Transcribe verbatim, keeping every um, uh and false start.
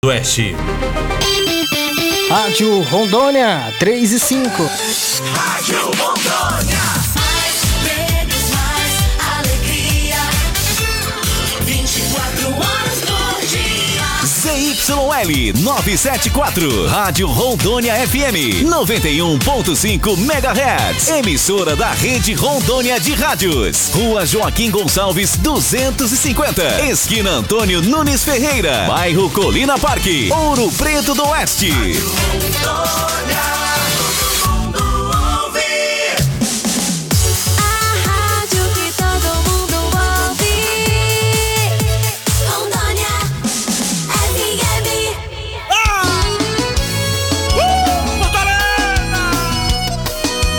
Oeste. Rádio Rondônia, três e cinco. Rádio Rondônia. Mais prêmios, mais alegria. vinte e quatro horas por dia. Z Y L novecentos e setenta e quatro. Rádio Rondônia F M noventa e um ponto cinco megahertz. Emissora da Rede Rondônia de Rádios. Rua Joaquim Gonçalves duzentos e cinquenta. Esquina Antônio Nunes Ferreira. Bairro Colina Parque. Ouro Preto do Oeste. Rádio Rondônia.